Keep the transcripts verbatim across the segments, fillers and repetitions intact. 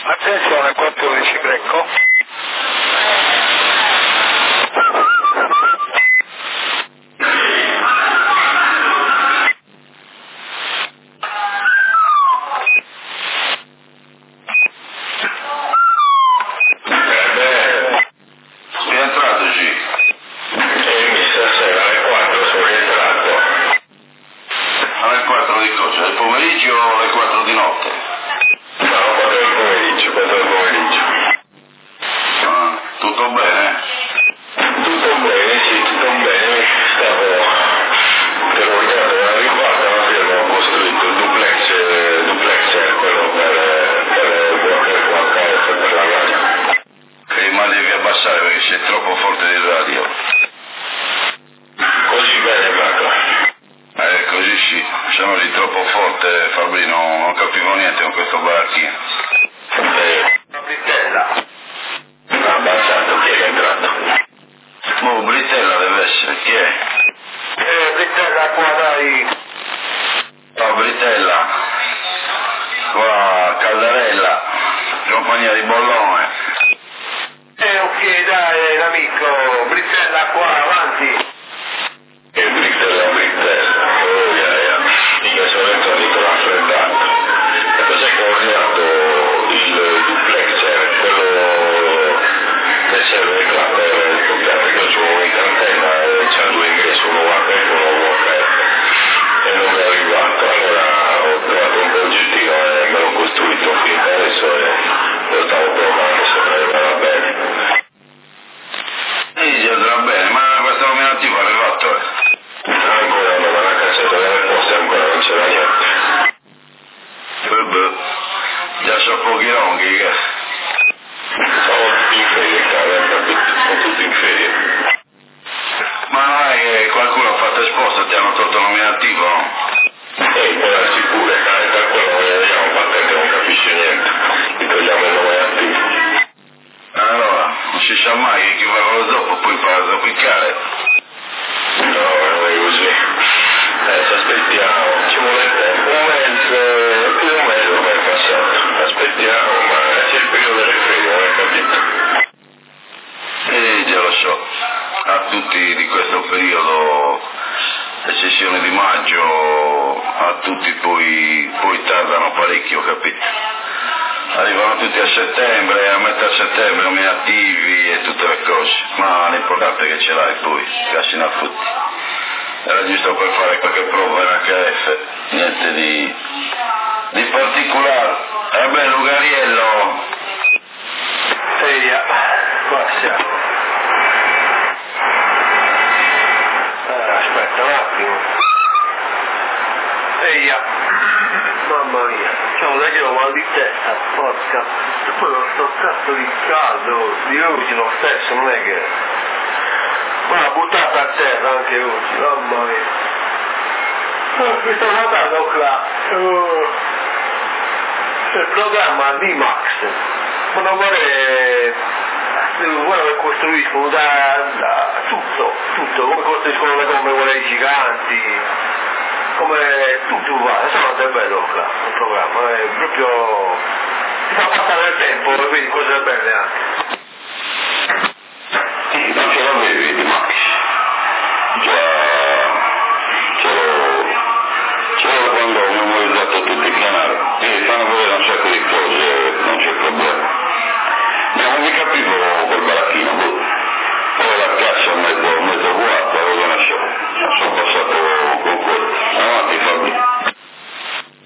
Attenzione, quattordici Greco.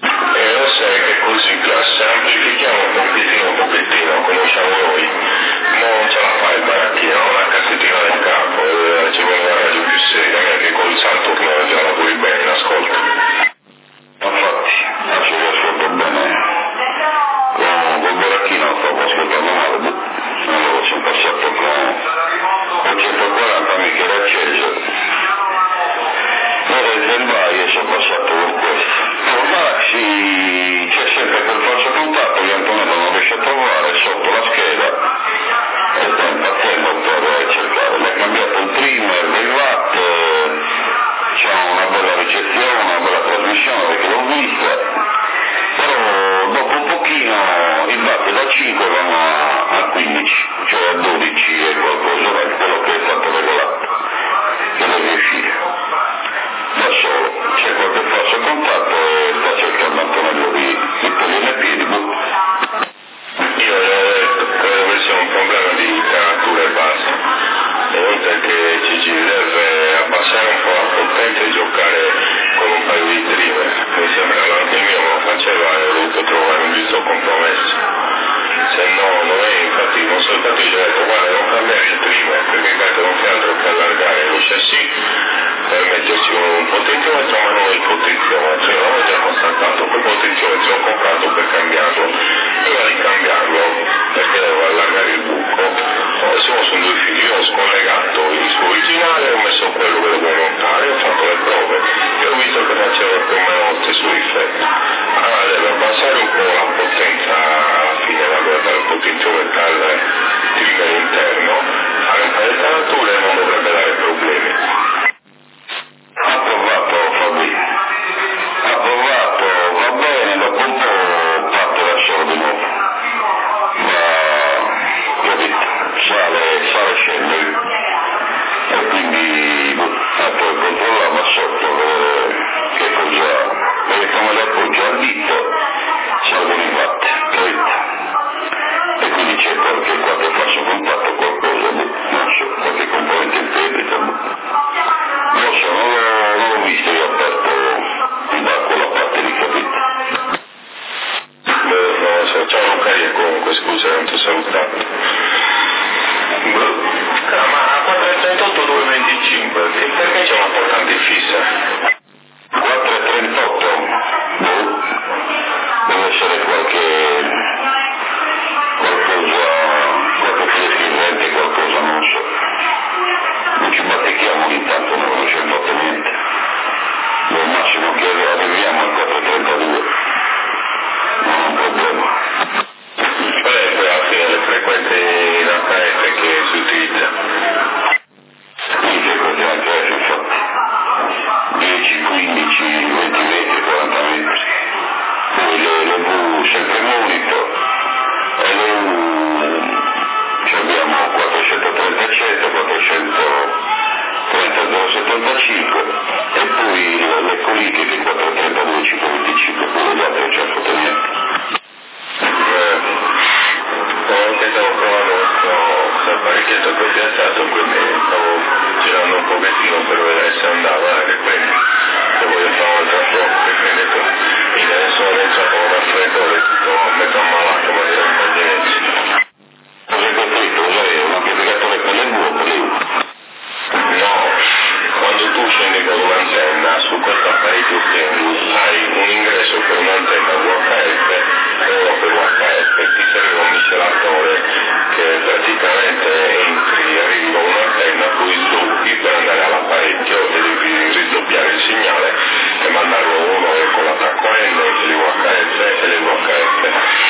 Semplifichiamo un pochettino, un pochettino, conosciamo noi, suo effetto. Allora deve abbassare un po' la potenza alla fine, da guardare un pochino dal trimmer interno, fare un paio di carature e non dovrebbe dare problemi. Approvato Fabio, approvato, va bene, dopo un po' parte verso di nuovo, ma capito, sale, sale scende e quindi ah, poi controllava sotto eh, che cosa, e come le appoggia al dito salgono i watt, capito? E quindi c'è qualche, qualche falso contatto, qualcosa, non so, qualche componente interpreta, non so, non l'ho, non l'ho visto io aperto da quella parte lì, capito? Beh, non lo so, ciao Lucaria comunque, scusa, non ti ho salutato. Ah, ma a quattro e trentotto due e venticinque, perché c'è una portante fissa? quattro e trentotto? Boh, deve essere qualche, qualcosa, qualche freschizzante, qualcosa, non so. Non ci battichiamo ogni tanto, non c'è fatto niente. Al massimo che arriviamo al quattro e trentadue. Non è un problema. Beh, poi alla fine le frequenze in H F che si utilizza. Sì, c'è così anche adesso, infatti. dieci, quindici, venti metri, quaranta metri. Poi le, le V sempre monitor e le U abbiamo quattrocentotrentacinque, quattrocentotrentadue settantacinque e poi le, le coliche di quattrocentotrentadue cinquecentoventicinque, poi gli altri non c'è fatto niente. Comunque stavo provando questo apparecchietto che ho piazzato, quindi stavo girando un pochettino per vedere se andava, che quindi se voglio fare un altro po', perché detto, io sono entrato con un raffreddore, tutto metà malato, ma senza niente. Cosa hai costruito? Cos'è? Un amplificatore per le U o per le U? No, quando tu scendi con un'antenna su questo apparecchio qui hai un ingresso per un'antenna U H F e uno per U H F, ti serve un miscelatore che praticamente entri, arrivi con un'antenna, poi sdoppi per andare all'apparecchio e devi ridoppiare il segnale e mandarlo uno con l'attacco A N, le U H F e le U H F.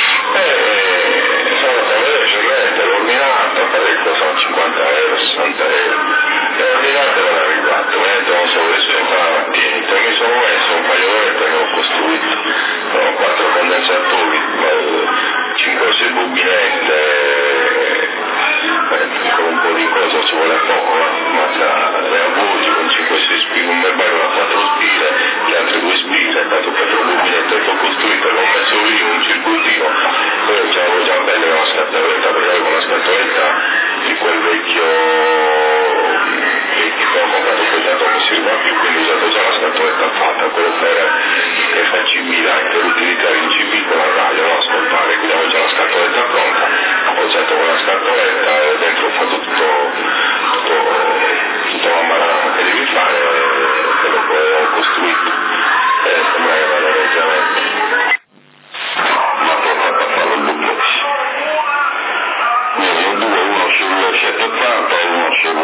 E sono andato a vedere sicuramente l'ordinato, per costano cinquanta euro, sessanta euro. E l'ordinato non è arrivato, eh, non so adesso entrare a tienito, mi sono messo un paio d'ore e l'ho costruito, ho quattro condensatori, cinque o sei bobinette, eh, con un po' di cosa ci vuole poco, eh, ma le avvolgi con cinque sei spine, un berbaio da quattro spine, le altre due spine, dato quattro bobinette che ho costruito, l'ho messo lì un circuitino, poi avevo già bene una scatoletta, perché avevo una scatoletta di quel vecchio che ho comprato poi dato che si arriva più, quindi ho usato già la scatoletta fatta, quello per che fa C B, per utilizzare il C B con la radio, no? Ascoltare, quindi avevo già la scatoletta pronta, ho usato quella scatoletta e dentro ho fatto tutto, tutto, tutta la banana che devi fare, quello che ho costruito, e sembra che vada regolamento. Ma poi ho fatto fare il duplex. Ne ho due, uno sul settecentottanta e uno sul,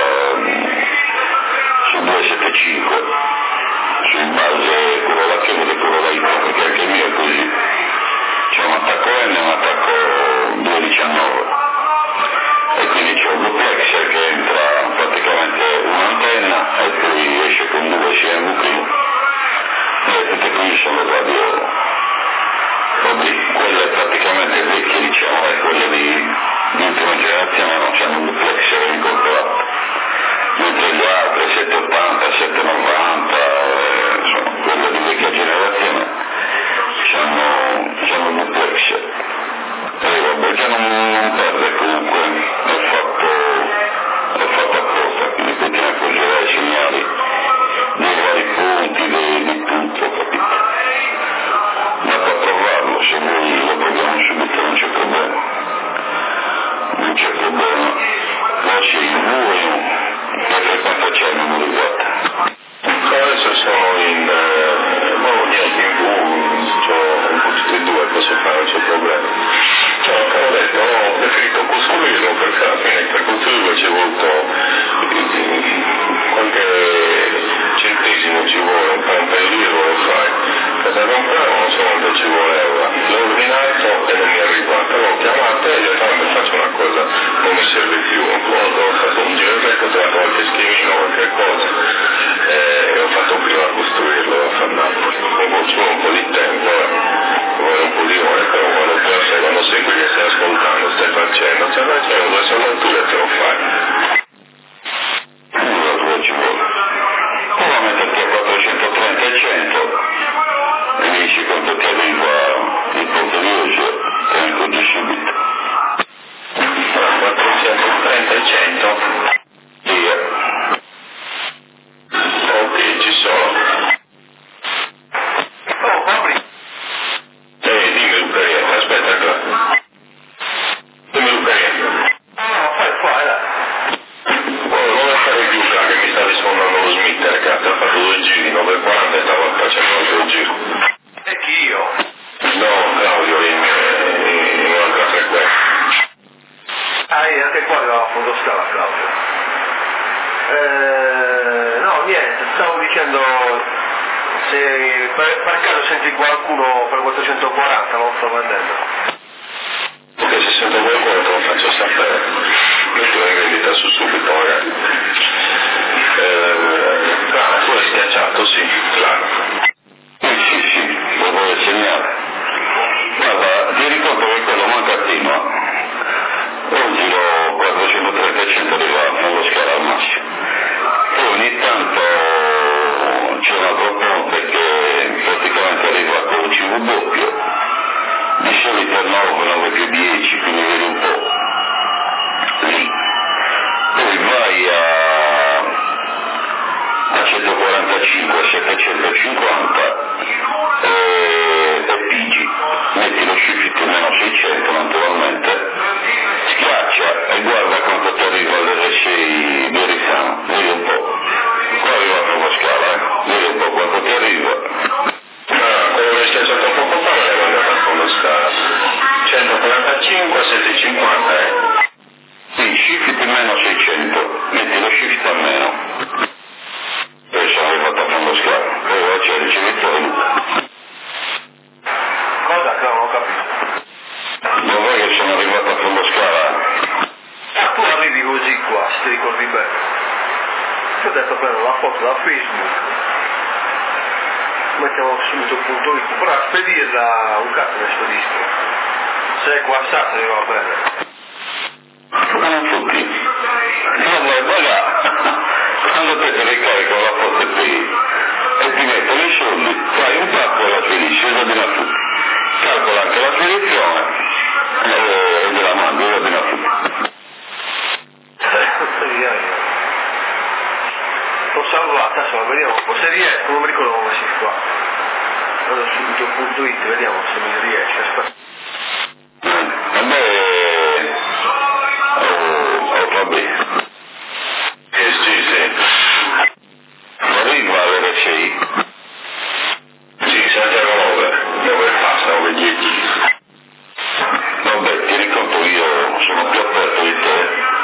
sul duecentosettantacinque, su base quello là che vede quello là, perché anche il mio è così. C'è un attacco N e un attacco due diciannove. E quindi c'è un duplex che entra praticamente un'antenna e poi esce con due C M V P. E tutte qui sono radio. Quelle praticamente vecchie, diciamo, e quelle di, di ultima generazione non c'hanno un duplex incorporato, mentre le altre settecentottanta, settecentonovanta, eh, insomma, quelle di vecchia generazione c'hanno, c'hanno un duplex. E vabbè, che non, non perde comunque, è fatto, è fatto apposta, quindi continua a congelare i segnali dei vari punti, di, di tutto, capito? Ma per provarlo, se voi lo proviamo subito non c'è problema. Non c'è problema. Ma sì, voi che frequenza c'è, non mi ricordo. Adesso sono in eh, no, niente in V, ho un po' tutti e due, posso fare, non c'è problema. Cioè, come ho detto, ho preferito costruirlo perché alla fine per costruirlo ci è voluto qualche centesimo, ci vuole un paio di euro lo fai. casa comprare, non so quanto ci voleva, l'ho ordinato e non mi è arrivato, l'ho chiamato e gli ho detto ma faccio una cosa, non mi serve più, ho fatto un giro e ho trovato qualche schemino, qualche cosa e ho fatto prima a costruirlo a far Napoli, comunque ci vuole un po' di tempo, vuole un po' di ore, però quando poi quando segui che stai ascoltando, stai facendo, stai facendo due saldature e te lo fai. Ci vuole. Prova a metterti a quattrocentotrenta e cento e mi dici quanto ti arriva il ponte di Uso e mi conti subito. quattrocentotrenta e cento? Via. Ok, ci sono. Oh, Fabri. Ehi, dimmi Lucaria, aspetta qua. Dimmi Lucaria. No, fai qua, dai. Oh, non stare più qua che mi stavi suonando lo smitter, cazzo, ho fatto due giri, nove e quaranta e stavo facendo un altro giro. E chi io? No, Claudio, in, in un'altra frequenza. Ah, io anche qua arrivavo a fondo scala, Claudio. Eh, no, niente, stavo dicendo se per, per caso senti qualcuno per quattrocentoquaranta, non sto vendendo. Perché se sento qualcuno te lo faccio sapere. Metto in vendita su subito, magari. Eh, ah, tu hai schiacciato, sì, claro. Sì, sì, sì, lo vuoi segnare. Guarda, ti ricordo che quello manca a Tino. Oggi l'ho quattrocentotrenta e cento arriva a fondo scala al massimo. Poi ogni tanto c'è un altro ponte che praticamente arriva con C V doppio, di solito è nove, nove più dieci, quindi vedi un po' lì. Poi vai a, a centoquarantacinque, settecentocinquanta e, e pigi, metti lo shift meno seicento naturalmente, schiaccia e guarda quanto ti arriva all'R sei di Orizano, vedi un po', qua arriva a nuova scala, eh? Vedi un po' quanto ti arriva. Ah, quello che stai sotto poco fa non è andato a fondo scala. centoquarantacinque, settecentocinquanta, eh? Sì, shift meno seicento, metti lo shift a meno. Poi sono arrivato a fondo scala, poi ora c'è il ricevitore Luca. Cosa, Claudio? Non ho capito. Non vuoi che sono arrivato a fondo scala? Ah, tu arrivi così qua, se ti ricordi bene. Ti ho detto prendo la foto da Facebook, mettiamo subito il punto it, però a spedirla un cazzo ne spedisco. Se è qua sta, se arrivo a prendere. Ma non tutti. No, ma guarda, quando te ti ricarico la foto qui e ti mettono i soldi, fai un pacco e la spedisci, e ordina tutti. Calcola anche la spedizione e te la mando, e ordina tutti. L'ho salvata, adesso vediamo un po' se riesco, non mi ricordo come si fa. Vado subito il punto it, vediamo se mi riesce. Aspetta. Vabbè, oh, oh, vabbè. Eh sì, sì. Arriva all'R sei? Sì, Santiago nove, nove passa, nove dieci. Vabbè, ti ricordo io sono più aperto di te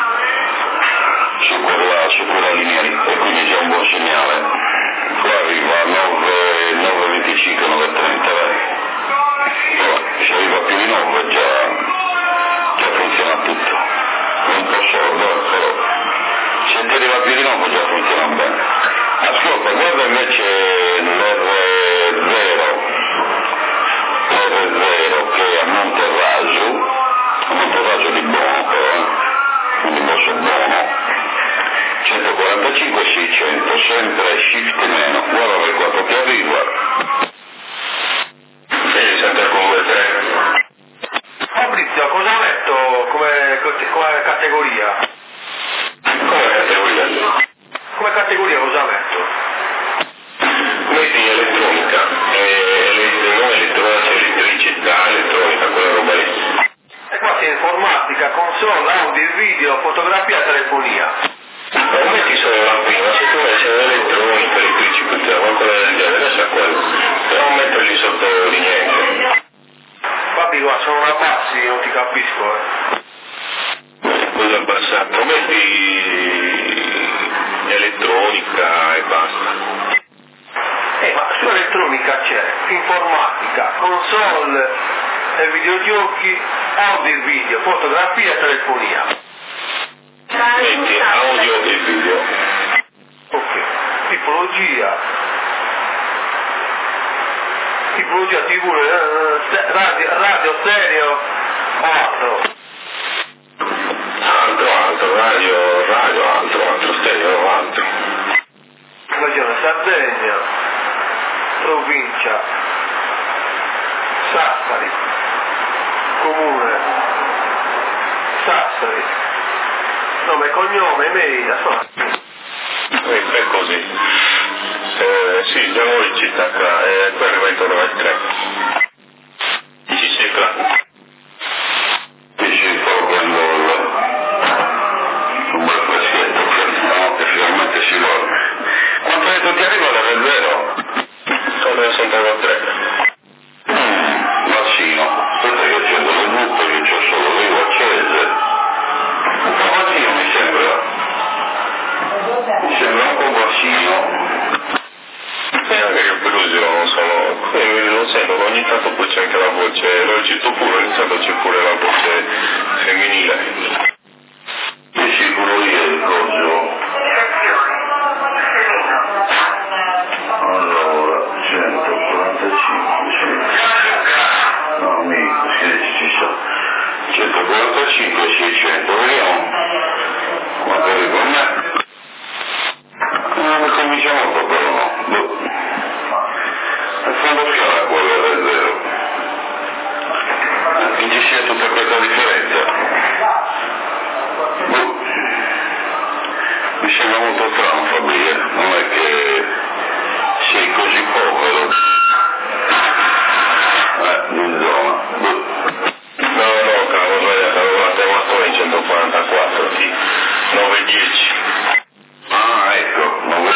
su quella, su quella linea lì, e quindi c'è un buon segnale. Qua arriva a nove venticinque, nove trenta, vai. Se arriva più di nove già, già funziona tutto. È un po' sordo, però se ti arriva più di nove già funziona bene. Ascolta, guarda invece l'R zero, l'R zero che è a Monterraso, a Monterraso di buono però, eh? Quindi mosso buono, centoquarantacinque seicento, sempre shift meno, guarda per quanto ti arriva. Sì, Santiago nove tre. Fabrizio, cosa metto come, come categoria? Come categoria? Come categoria cosa metto? Metti elettronica, eh, non elettronica, elettricità, elettronica, quella roba lì. E qua c'è informatica, console, audio, video, fotografia, telefonia. Non metti solo la prima, se tu metti elettronica, elettricità, qualcosa del genere, adesso è quello. Però non metterli sotto di niente. Fabri, qua sono una bassi, non ti capisco, eh. Cosa passato? Metti elettronica e basta. Eh, ma su elettronica c'è informatica, console e videogiochi, audio e video, fotografia e telefonia. Metti audio e video. Ok, tipologia, tipologia tivù, eh, radio, radio, stereo o altro? Altro, altro, radio, radio, altro, altro, stereo, altro. Regione Sardegna, provincia, Sassari, comune, Sassari, nome e cognome, email, E è così. Eh, sì, siamo in città qua, e poi arriva intorno alle tre. Ci sei qua? Qui ci sto prendendo un bel freschetto, no, che finalmente si dorme. Quanto hai detto ti arriva da Rezzero? Sono a Santiago tre. Mm, vaccino. Aspetta che accendo le lupe, che c'ho solo le io accese. Un po' vaccino mi sembra. Mi sembra un po' vaccino. E anche io per lui non sono, eh, lo sento, ogni tanto poi c'è anche la voce, l'ho cito pure, ogni tanto c'è pure la voce femminile. Che sicuro io il coso. Allora, centoquarantacinque, sì. No, amico, sì, ci sono. centoquarantacinque, seicento, vediamo. Quanto arriva a me? Non ne cominciamo proprio, no. Boh. È fondo fiora quello del zero. Che ci sia tutta questa differenza. Boh. Mi sembra molto strano, Fabio, non è che sei così povero. Eh, in zona. Boh. No, no, cavolo, sbagliato, avevo la termoatore in centoquarantaquattro, sì, nove dieci. Ah, ecco, nove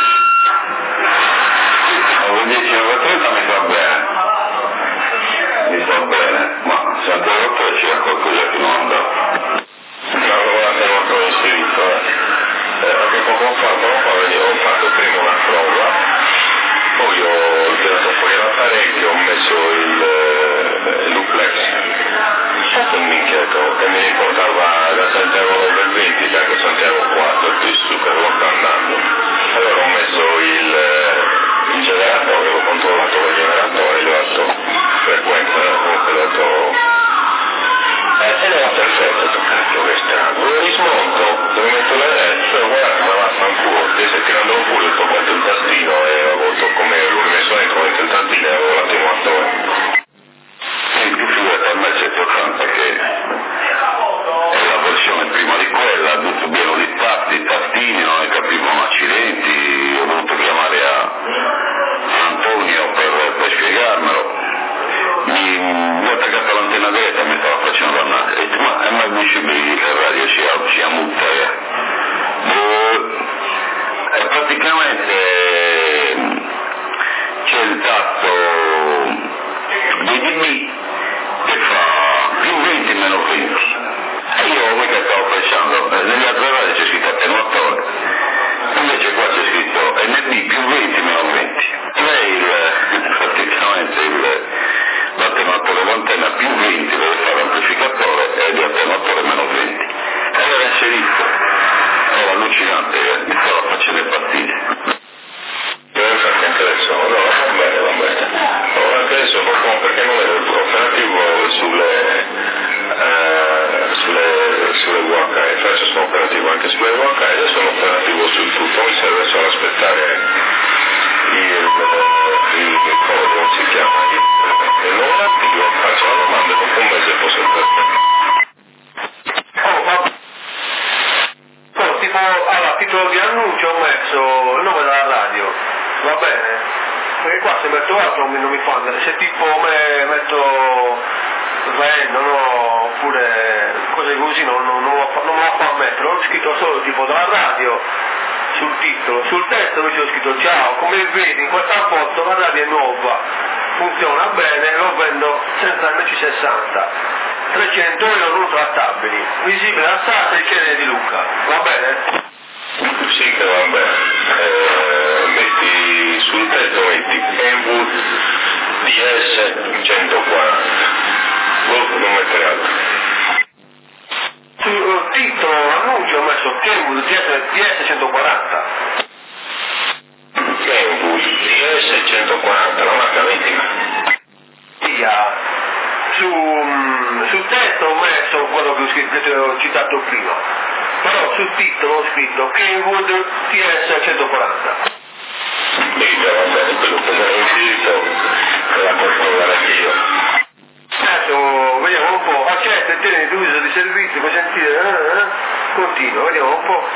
dieci nove trenta mi fa bene. Mi fa bene, ma Santiago tre c'era qualcosa che non andava. No, avevo la termoatore inserito, eh. Eh, perché poco fa, poco fa ho fatto prima una prova, poi ho tirato fuori l'apparecchio, ho messo il eh, duplex, un minchietto, che mi riportava da Santiago nove venti, da Santiago quattro, e più su che lo sta andando. Allora ho messo il, eh, il generatore, ho controllato il generatore, gli ho dato frequenza, comunque ho dato... Eh, ed era perfetto, ho detto, cacchio che strano, lo rismonto, dove metto le rest, guarda, ma vaffanculo, stesse tirando fuori tutto quanto il tastino e avevo avuto come l'ho rimesso dentro il tastino e avevo l'attenuatore. E in più figurati a me c'è importante che è la versione prima di quella, tutto pieno di tasti, tastini, non ne capivo un accidenti, ho dovuto chiamare a, a Antonio per, per spiegarmelo. Mi, mi ho attaccato all'antenna dritta e mi stava facendo dannare. E detto, ma è mai possibile che la radio sia, sia muta? Eh? E praticamente c'è il tasto dei D B che fa più venti meno venti. E io mica stavo pensando, eh, negli altri radio c'è scritto attenuatore, invece qua c'è scritto N B più venti meno venti. Lei il, praticamente il, l'attenuatore l'antenna più venti deve fare l'amplificatore e l'attenuatore meno venti. E era inserito, era allucinante, eh, mi stava facendo le pastiglie. Deve farti anche adesso, no, va bene, va bene. No, anche adesso perché non ero operativo sulle, eh, sulle, sulle U H F, adesso sono operativo anche sulle U H F, adesso sono operativo sul tutto, mi serve solo aspettare il, il, il codice, si chiama, e non attivo, faccio la domanda e dopo un mese posso entrare. Oh, ma... Oh, tipo, allora, titolo di annuncio ho messo il nome della radio, va bene? Perché qua se metto altro non mi, non mi fa andare, se tipo me, metto vendo, no, oppure cose così non, non, non, lo fa, non me la fa mettere, ho scritto solo tipo dalla radio sul titolo, sul testo invece ho scritto ciao, come vedi in questa foto la radio è nuova, funziona bene, lo vendo senza M C sessanta, trecento euro non trattabili, visibile a Sassa e Chiede di Lucca, va bene? Sì che va bene, eh, metti sul tetto metti Kenwood D S centoquaranta. Non mettere altro. Sul titolo annuncio ho messo Kenwood D S centoquaranta. Kenwood D S centoquaranta, la marca mitica. Su, sul testo ho messo quello che ho, scritto, che ho citato prima, però sul titolo ho scritto Kenwood T S centoquaranta. Mica, va bene, quello che sono inserito che la controllare anch'io. Adesso vediamo un po', accetta e tieni l'uso di servizi, consentire, eh, eh, continua, vediamo un po'.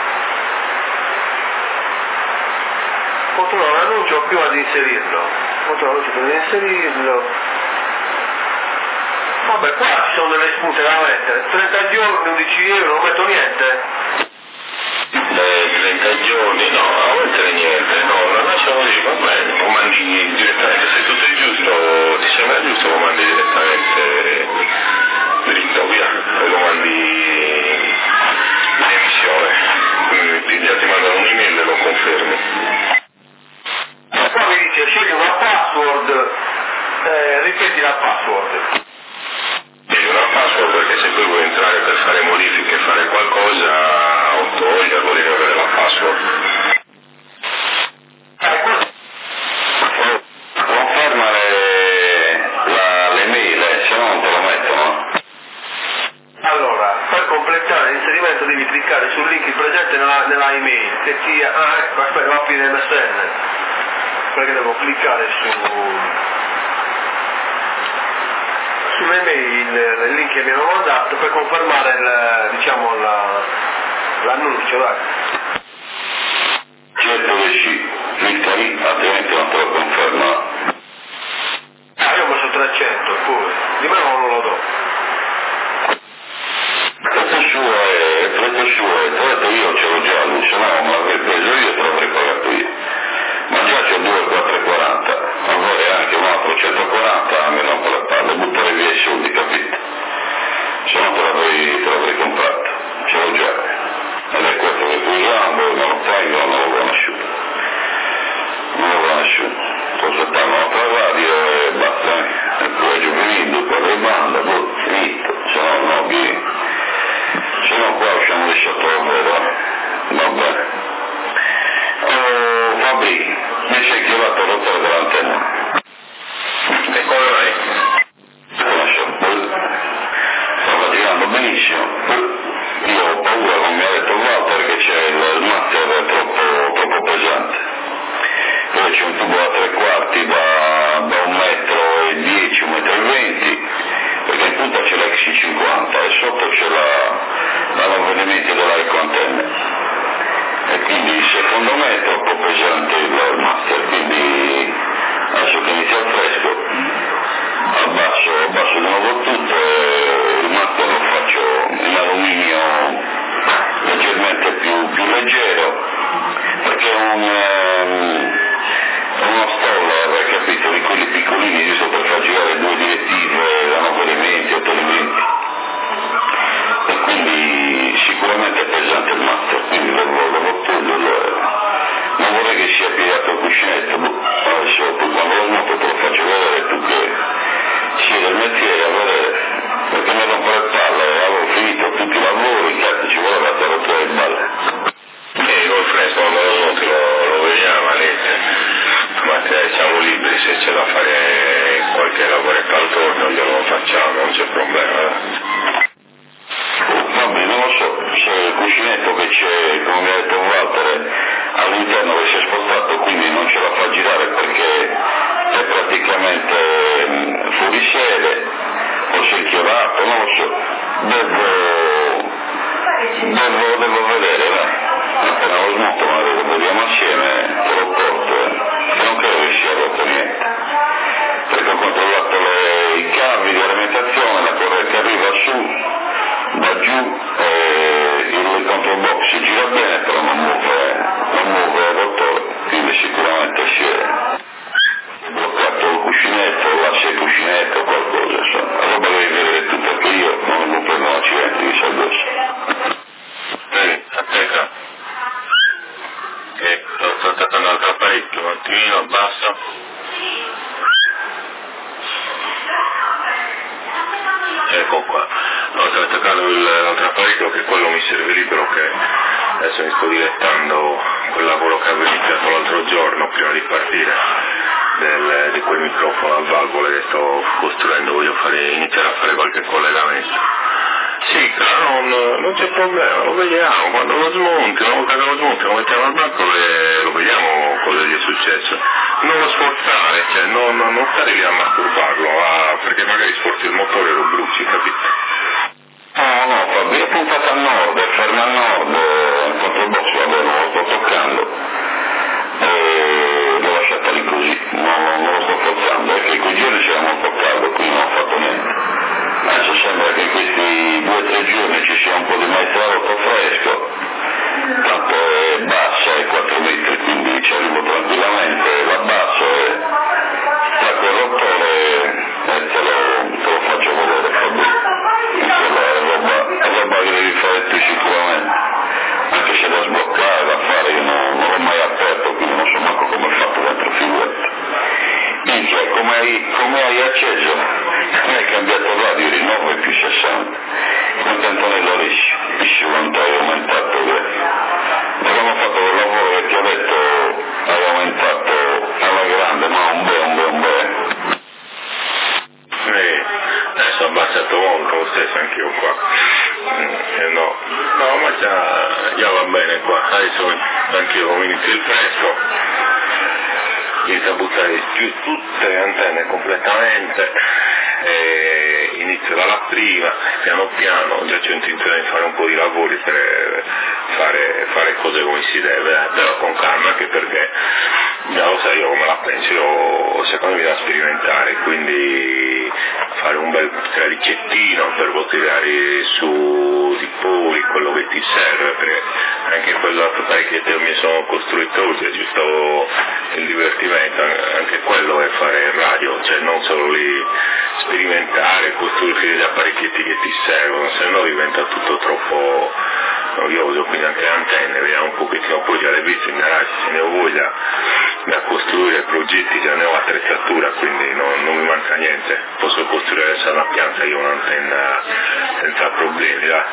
Controllo l'annuncio prima di inserirlo, controllo l'annuncio prima di inserirlo. Vabbè, qua ci sono delle spunte da mettere, trenta giorni, undici euro, non metto niente. Beh, trenta giorni, no, non mettere niente, no, lo lasciamo lì, va bene, lo mandi direttamente, se tutto è giusto, ti sembra giusto, lo mandi direttamente dritto via, e lo mandi in emissione, quindi già ti mandano un'email e lo confermi. Qua mi dice scegli una password, eh, ripeti la password. Una password perché se poi vuoi entrare per fare modifiche, fare qualcosa o toglierlo devi avere la password. Conferma le, la, le mail, eh, se no non te lo mettono. Allora, per completare l'inserimento devi cliccare sul link presente nella, nella email che ti... Ah ecco, aspetta, va a finire M S N perché devo cliccare su... sull'email il link che mi hanno mandato per confermare il, diciamo la, l'annuncio, dai. Certo che sì, clicca lì, altrimenti non te lo conferma. Ah, io ho messo trecento pure, di me non lo do. Questo suo è, questo suo è, tra l'altro io ce l'ho già lui, se no non l'avrei preso io e te l'avrei pagato io. Ma già c'è due quattro quaranta, ma vorrei anche un altro centoquaranta, mi rompo le palle, buttare via i soldi, capito? Se no te l'avrei, te l'avrei comprato, ce l'ho già. Ed è questo che sto usando, non lo pago, non lo conosciuto. Non lo conosciuto. Sto aspettando un'altra radio e basta, eh. E poi giù finito, per le bande, poi finito, se no no, vieni. Se no qua usciamo di sotto la vero, eh. Va bene. Oh, Fabri, mi sei chiamato a rotta dell'antenna. E come vai? Conosco, stava tirando benissimo. Io ho paura, come mi ha detto Walter, che c'è il master troppo, troppo pesante. Poi c'è un tubo da tre quarti da, da un metro e dieci, un metro e venti, perché in punta c'è l'X cinquanta e sotto c'è la, l'avvenimento dell'arco antenne. E quindi secondo me è troppo pesante il master, quindi adesso che inizia il fresco abbasso, abbasso di nuovo tutto e il master lo faccio in alluminio leggermente più, più leggero, perché è un, um, uno stoller, capito, di quelli piccolini giusto per far girare due direttive da nove elementi, otto elementi. l'altro apparecchio, che quello mi serve libero, che adesso mi sto dilettando quel lavoro che avevo iniziato l'altro giorno prima di partire, del, di quel microfono a valvole che sto costruendo, voglio fare, iniziare a fare qualche collegamento. Sì, claro, non, non c'è problema, lo vediamo, quando lo smonti, una volta che lo smonti, lo mettiamo al banco e lo vediamo cosa gli è successo. Non lo sforzare, cioè non, non, non stare lì a masturbarlo, a, perché magari sforzi il motore e lo bruci, capito? No, no, Fabio, è puntato a nord, è fermo a nord, il controbox vabbè non lo sto toccando, e l'ho lasciata lì così, non, non lo sto forzando, perché quei giorni c'era molto caldo, quindi non ho fatto niente. Adesso sembra che in questi due o tre giorni ci sia un po' di maestralotto fresco, tanto è bassa, è quattro metri, quindi ci arrivo tranquillamente, l'abbasso e stacco il rottore e te lo, te lo faccio vedere, Fabio. Quella è roba, è roba che devi fare tu sicuramente, anche se da sbloccare, da fare, io non, non l'ho mai aperto, quindi non so manco come è fatto dentro figurati. Minchia, come hai, come hai acceso? Hai cambiato radio, rinnovo e più sessanta. Quanto Antonello Ricci, dici quanto hai aumentato? Abbiamo fatto un lavoro che ti ho detto, hai aumentato alla grande, ma un bel, un bel, un bel. Eh, adesso ho abbassato molto lo stesso anch'io qua. Eh, no, no, ma già, già va bene qua, adesso anch'io come inizio il fresco. Inizio a buttare giù tutte le antenne completamente e inizio dalla prima, piano piano, già c'ho intenzione di fare un po' di lavori per fare, fare cose come si deve, eh, però con calma, anche perché già lo sai io come la penso, io secondo me da sperimentare, quindi fare un bel tralicettino per poter tirare su di poli quello che ti serve, perché anche quell'altro parecchietto che mi sono costruito oggi è giusto il divertimento, anche quello è fare radio, cioè non solo lì sperimentare, costruire gli apparecchietti che ti servono, se no diventa tutto troppo noioso, quindi anche le antenne, vediamo un pochettino, poi già le visto in garage, se ne ho voglia da costruire progetti, già ne ho attrezzatura, quindi non, non mi manca niente, posso costruire adesso alla pianta io un'antenna senza problemi, dai.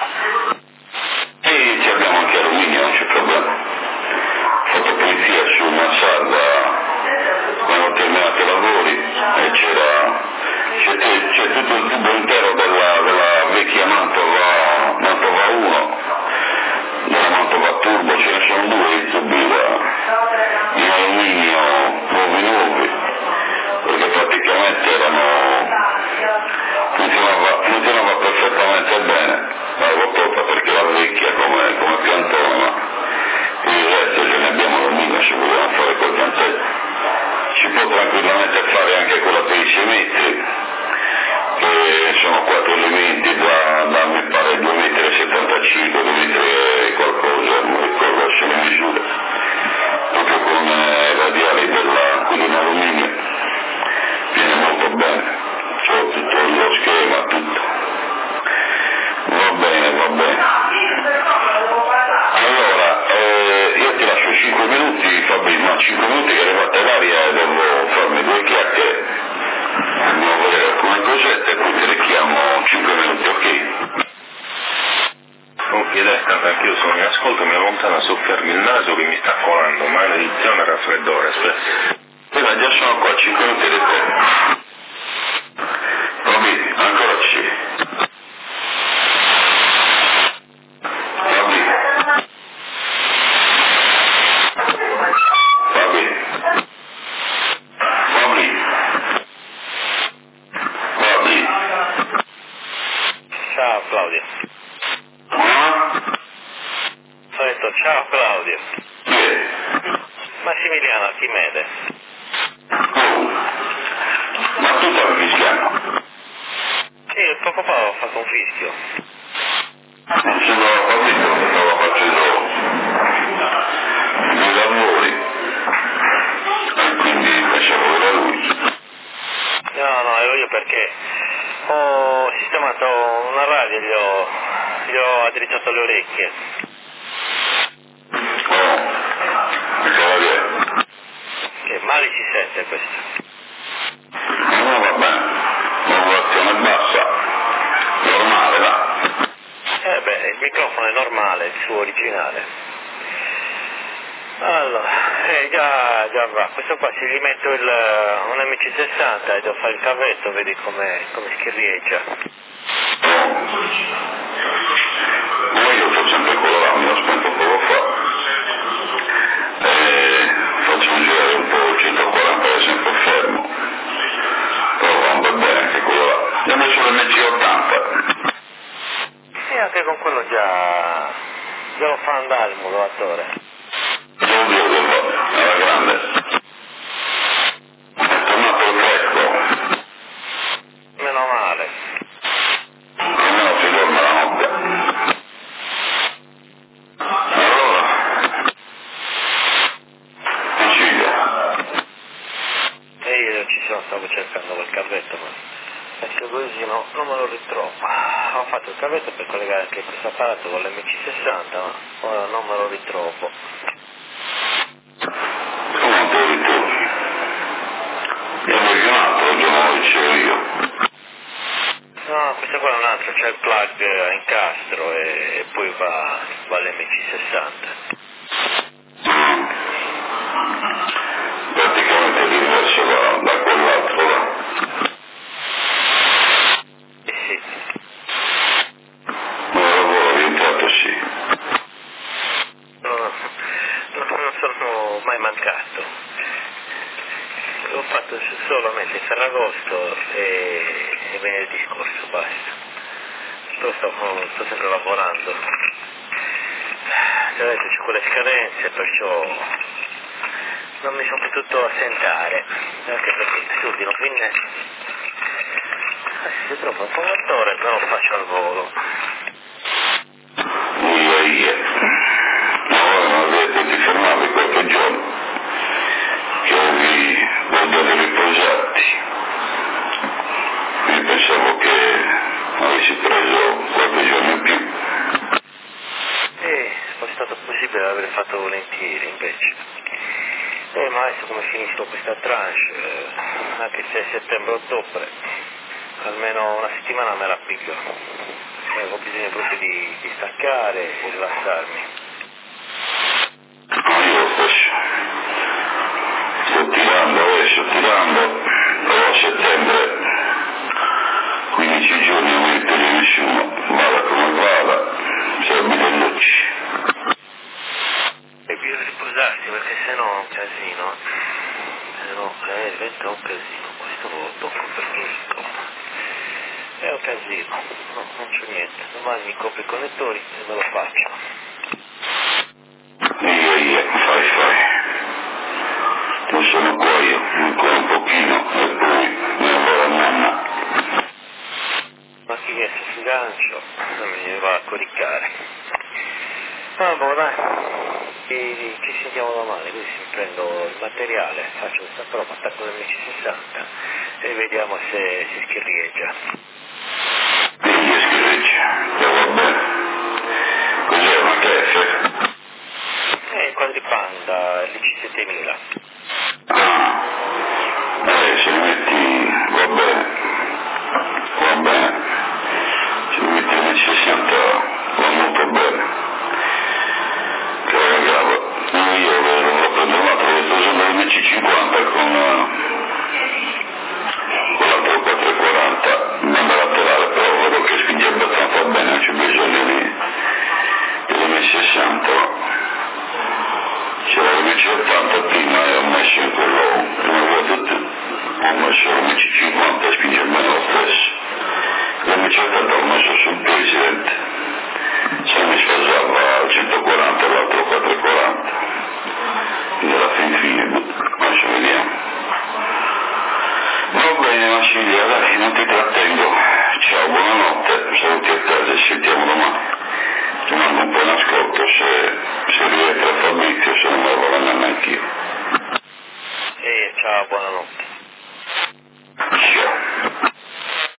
E ci abbiamo anche alluminio, non c'è problema. Fotopulizia su mansarda, quando ho terminato i lavori, e c'era, c'è, c'è tutto il tubo intero della, della vecchia Mantova, Mantova uno, della Mantova Turbo, ce ne sono due di tubi in alluminio nuovi nuovi, perché praticamente erano, funzionava, funzionava perfettamente bene, l'avevo tolta perché la vecchia come, come piantone, ma il resto ce ne abbiamo alluminio se vogliamo fare quel piantetto. Si può tranquillamente fare anche quella per i sei metri, che sono quattro elementi da, da mi pare due metri e settantacinque, due metri e qualcosa, non ricordo se le misure, proprio con eh, radiali della, quelli in alluminio, viene molto bene, c'ho tutto lo schema, tutto. Va bene, va bene. Allora, eh, io ti lascio cinque minuti, Fabio, ma cinque minuti che è arrivata l'aria e devo farmi due chiacchiere, andiamo a vedere alcune cosette e poi ti richiamo cinque minuti, ok? Ok, dai, tanto anch'io sono in ascolto, mi allontano a soffiarmi il naso che mi sta colando, maledizione e raffreddore, aspetta. Allora, già sono qua, cinque minuti di tempo. Fabio, ancora ci. Ciao Claudio. Sì. Massimiliano Archimede. Oh. Ma tu sei un cristiano? Sì, poco fa ho fatto un fischio. Non si aveva capito che stava facendo dei lavori e quindi pensavo che era lui. No, no, ero io perché ho sistemato una radio, gli ho, gli ho addrizzato le orecchie. Che male si sente questo? No, va bene, modulazione bassa, normale, va. microfono è normale, il suo originale. Allora, eh, già, già va. Questo qua se gli metto il, un M C sessanta e devo fare il cavetto, vedi come, come schirrieggia. Ma io faccio sempre quello là, mi ho spento poco fa. E faccio un giro un po' centoquaranta, è sempre fermo. Però va un bel bene anche quello là. E invece l'M C ottanta. Sì, anche con quello già, già lo fa andare il modulatore. Devo dire che fa, alla grande. È tornato il fresco. Meno male. Almeno si dorme la notte. Allora, Sicilia. E io ci sono, stavo cercando quel cavetto, ma adesso così no, non me lo ritrovo. Ho fatto il cavetto per collegare anche questo apparato con l'M C sessanta, ma ora non me lo ritrovo. Come un po' di tu? E poi un altro giorno lo dicevo io. No, questo qua è un altro, c'è il plug a incastro e, e poi va, va all'M C sessanta. Mm. Praticamente è diverso da, da quell'altro là. Eh sì. Un lavoro orientato sì. No, no, non sono mai mancato. L'ho fatto solamente Ferragosto e, e venerdì scorso, basta. Però sto, sto sempre lavorando. Ti ho detto, c'ho quelle scadenze, perciò non mi sono potuto assentare. Anche perché si ordino quindi si trova un convertore, però lo faccio al volo. Io, io. Ma voi non avete ti fermavi qualche giorno. Che vi guardate riposati. Quindi pensavo che avessi preso qualche giorno in più. Eh, è stato possibile aver fatto volentieri invece. Eh, ma adesso come finisco questa tranche, eh, anche se è settembre-ottobre, almeno una settimana me la piglio. Eh, ho bisogno proprio di, di staccare e rilassarmi. Ma io lo stesso. Sto tirando adesso, tirando, però a settembre, quindici giorni non mi impegno nessuno, vada come vada, serve dei lucci. E bisogna riposarsi perché sennò è un casino. Se no eh, diventa un casino, questo lo tocco per tutto. È un casino, no, non c'è niente. Domani mi copro i connettori e me lo faccio. Io, io, fai, fai. Non sono qua io, ancora un pochino, e poi me ne vado a mamma. Ma chi è se si gancio? Non mi va a coricare. Ah, boh, dai. Ci, ci sentiamo domani, così prendo il materiale, faccio questa prova, attacco l'M C sessanta e vediamo se si schirrieggia. Quindi schifeccia, e va bene. Cos'è una T F? E il quadripanda, l'I C settemila. Ah, eh, se mi metti, va bene, va bene, se mi metti nel sessanta va molto bene. Che ragazza, io lo prendo un altro, sto usando l'M C cinquanta con, con l'altro quattrocentoquaranta, banda laterale, però vedo che spinge abbastanza bene, non c'è bisogno di, dell'M sessanta. C'era l'M C ottanta prima e ho messo in quello, prima volta ho messo l'M C cinquanta e spinge bene lo stesso. L'M C ottanta l'ho messo sul President, se mi sfasava al centoquaranta e l'altro quattrocentoquaranta. Quindi alla fin fine, adesso vediamo. Va bene Marsiglia, dai, non ti trattengo. Ciao, buonanotte, saluti a casa e ci sentiamo domani. Ti mando un po' in ascolto se, se rientro a Fabrizio, se non me lo vado a andare anch'io. E ciao, buonanotte.